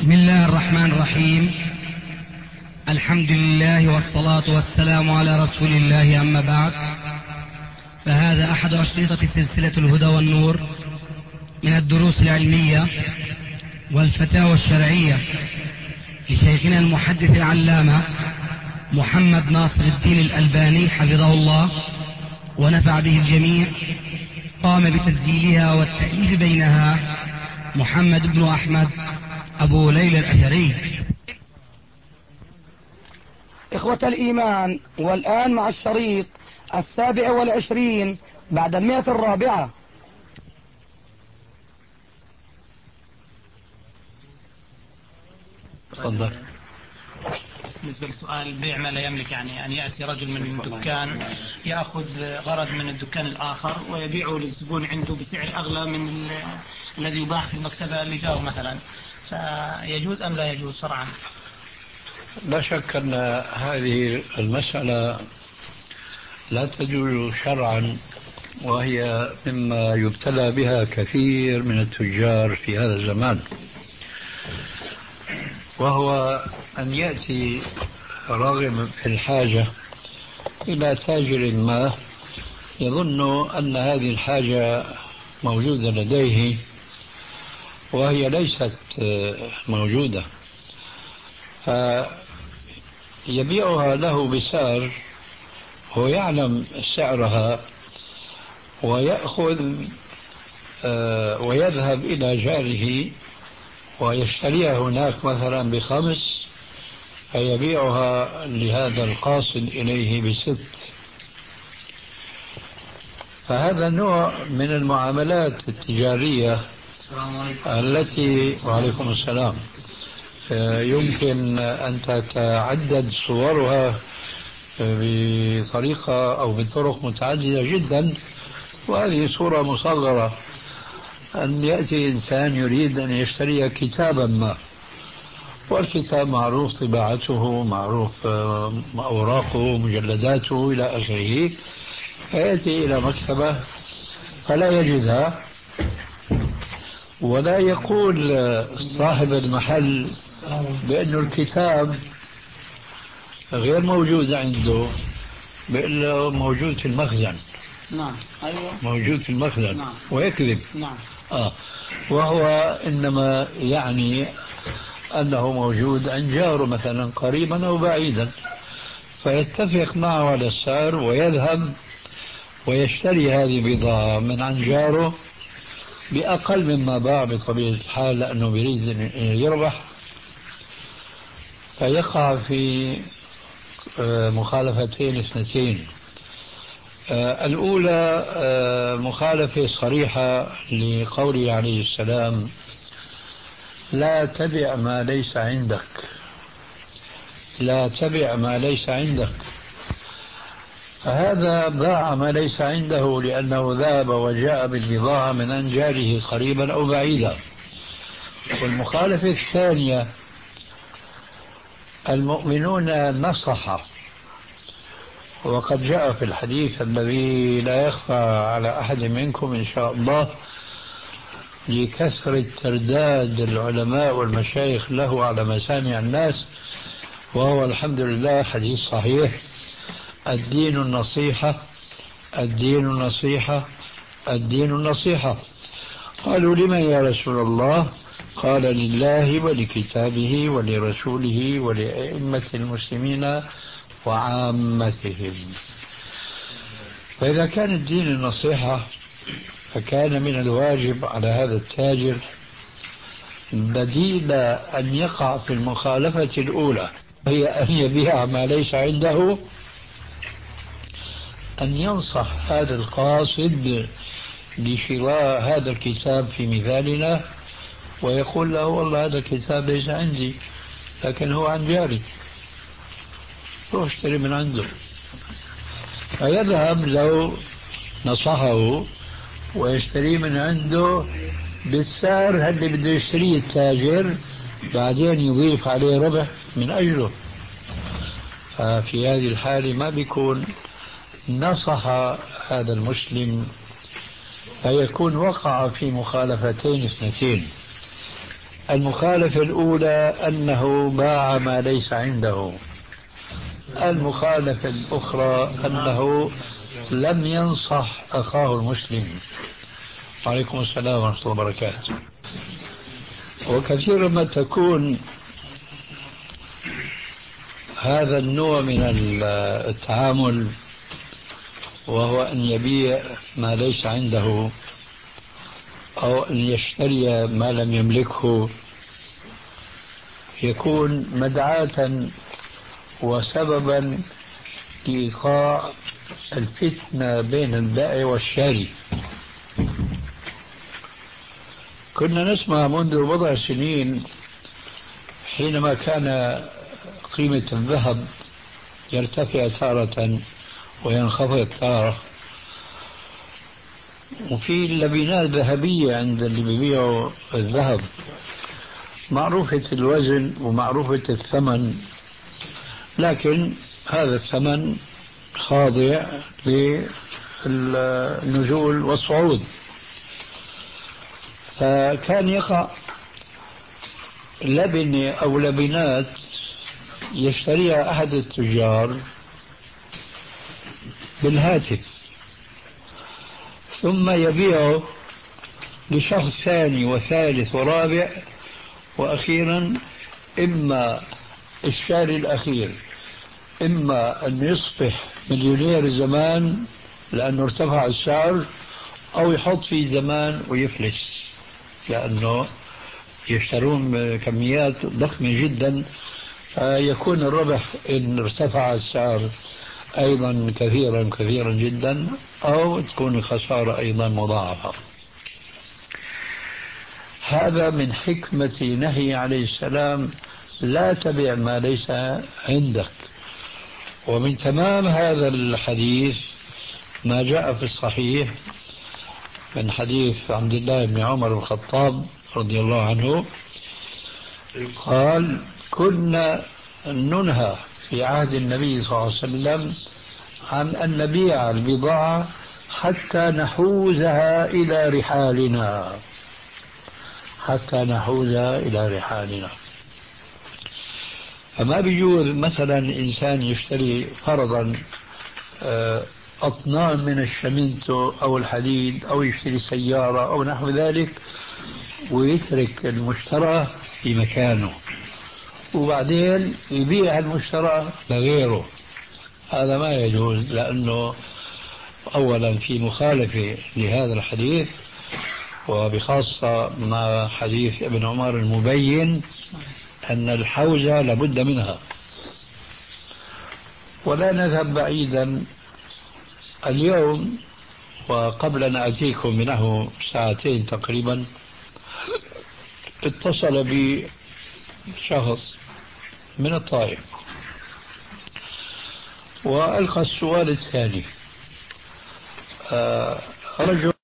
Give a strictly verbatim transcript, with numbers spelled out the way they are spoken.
بسم الله الرحمن الرحيم. الحمد لله والصلاة والسلام على رسول الله، أما بعد، فهذا أحد أشرطة سلسلة الهدى والنور من الدروس العلمية والفتاوى الشرعية لشيخنا المحدث العلامة محمد ناصر الدين الألباني حفظه الله ونفع به الجميع. قام بتسجيلها والتأليف بينها محمد بن أحمد أبو ليلى الأثري. إخوة الإيمان، والآن مع الشريط السابع والعشرين بعد المئة الرابعة. تفضل. بالنسبة لسؤال البيع ما لا يملك، يعني أن يأتي رجل من دكان يأخذ غرض من الدكان الآخر ويبيعه للزبون عنده بسعر أغلى من الذي يباع في المكتبة اللي جاءه مثلا، فيجوز أم لا يجوز شرعا؟ لا شك أن هذه المسألة لا تجوز شرعا، وهي مما يبتلى بها كثير من التجار في هذا الزمان، وهو أن يأتي راغب في الحاجة إلى تاجر ما يظن أن هذه الحاجة موجودة لديه وهي ليست موجودة، فيبيعها له بسعر هو يعلم سعرها، ويأخذ ويذهب إلى جاره ويشتريها هناك مثلا بخمس، فيبيعها لهذا القاصد إليه بست. فهذا نوع من المعاملات التجارية التي وعليكم السلام يمكن أن تتعدد صورها بطريقة أو بطرق متعددة جدا، وهذه صورة مصغرة. أن يأتي إنسان يريد أن يشتري كتابا ما، والكتاب معروف طباعته، معروف أوراقه، مجلداته إلى آخره، فيأتي إلى مكتبة فلا يجدها، ولا يقول صاحب المحل بأن الكتاب غير موجود عنده، بأن موجود في المخزن. نعم. أيوة. موجود في المخزن. نعم. ويكذب. نعم. آه. وهو إنما يعني أنه موجود عند جاره مثلا قريبا أو بعيدا، فيتفق معه على السعر ويذهب ويشتري هذه البضاعة من عند جاره بأقل مما باع بطبيعة الحال، لأنه يريد أن يربح، فيقع في مخالفتين اثنتين. الأولى مخالفة صريحة لقوله عليه السلام: لا تبع ما ليس عندك، لا تبع ما ليس عندك. فهذا باع ما ليس عنده لأنه ذهب وجاء بالبضاعة من عند جاره قريبا أو بعيدا. والمخالفة الثانية: المؤمنون نصح، وقد جاء في الحديث الذي لا يخفى على أحد منكم إن شاء الله لكثرة ترداد العلماء والمشايخ له على مسامع الناس، وهو الحمد لله حديث صحيح: الدين النصيحة، الدين النصيحة، الدين النصيحة. قالوا: لمن يا رسول الله؟ قال: لله ولكتابه ولرسوله ولأئمة المسلمين وعامتهم. فإذا كان الدين النصيحة، فكان من الواجب على هذا التاجر بديل أن يقع في المخالفة الأولى، هي أن يبيع ما ليس عنده، أن ينصح هذا القاصد لشراء هذا الكتاب في مثالنا، ويقول له: والله هذا الكتاب ليس عندي، لكن هو عن جاري، روح اشتري من عنده. فيذهب لو نصحه ويشتري من عنده بالسعر اللي بده يشتريه التاجر، بعدين يضيف عليه ربح من أجله. ففي هذه الحالة ما بيكون نصح هذا المسلم، فيكون وقع في مخالفتين اثنتين: المخالفة الأولى أنه باع ما ليس عنده. المخالفة الأخرى أنه لم ينصح أخاه المسلم. وعليكم السلام ورحمة الله وبركاته. وكثيرا ما تكون هذا النوع من التعامل، وهو أن يبيع ما ليس عنده أو أن يشتري ما لم يملكه، يكون مدعاة وسببا لإيقاع الفتنة بين البائع والشاري. كنا نسمع منذ بضع سنين حينما كان قيمة الذهب يرتفع تارة وينخفض تارة، وفي لبنات ذهبية عند اللي بيبيعوا الذهب معروفة الوزن ومعروفة الثمن، لكن هذا الثمن خاضع للنزول والصعود. فكان يقع لبنة أو لبنات يشتريها أحد التجار بالهاتف، ثم يبيعه لشخص ثاني وثالث ورابع، وأخيرا إما الشاري الأخير إما أن يصبح مليونير زمان لأنه ارتفع السعر، أو يحط فيه زمان ويفلس لأنه يشترون كميات ضخمة جدا، فيكون الربح إن ارتفع السعر أيضا كثيرا كثيرا جدا، أو تكون الخسارة أيضا مضاعفة. هذا من حكمة نهي عليه السلام: لا تبع ما ليس عندك. ومن تمام هذا الحديث ما جاء في الصحيح من حديث عبد الله بن عمر بن الخطاب رضي الله عنه قال: كنا ننهى في عهد النبي صلى الله عليه وسلم عن أن نبيع البضاعة حتى نحوزها إلى رحالنا، حتى نحوزها إلى رحالنا. فما بيجوز مثلا إنسان يشتري فرضا أطنان من الشمنتو أو الحديد، أو يشتري سيارة أو نحو ذلك، ويترك المشترى في مكانه وبعدين يبيع المشترى لغيره. هذا ما يجوز، لأنه أولا في مخالفة لهذا الحديث، وبخاصة مع حديث ابن عمر المبين أن الحوزة لابد منها. ولا نذهب بعيدا، اليوم وقبل أن أتيكم منه ساعتين تقريبا اتصل بي شخص من الطائف وألقى السؤال الثاني: آه رجل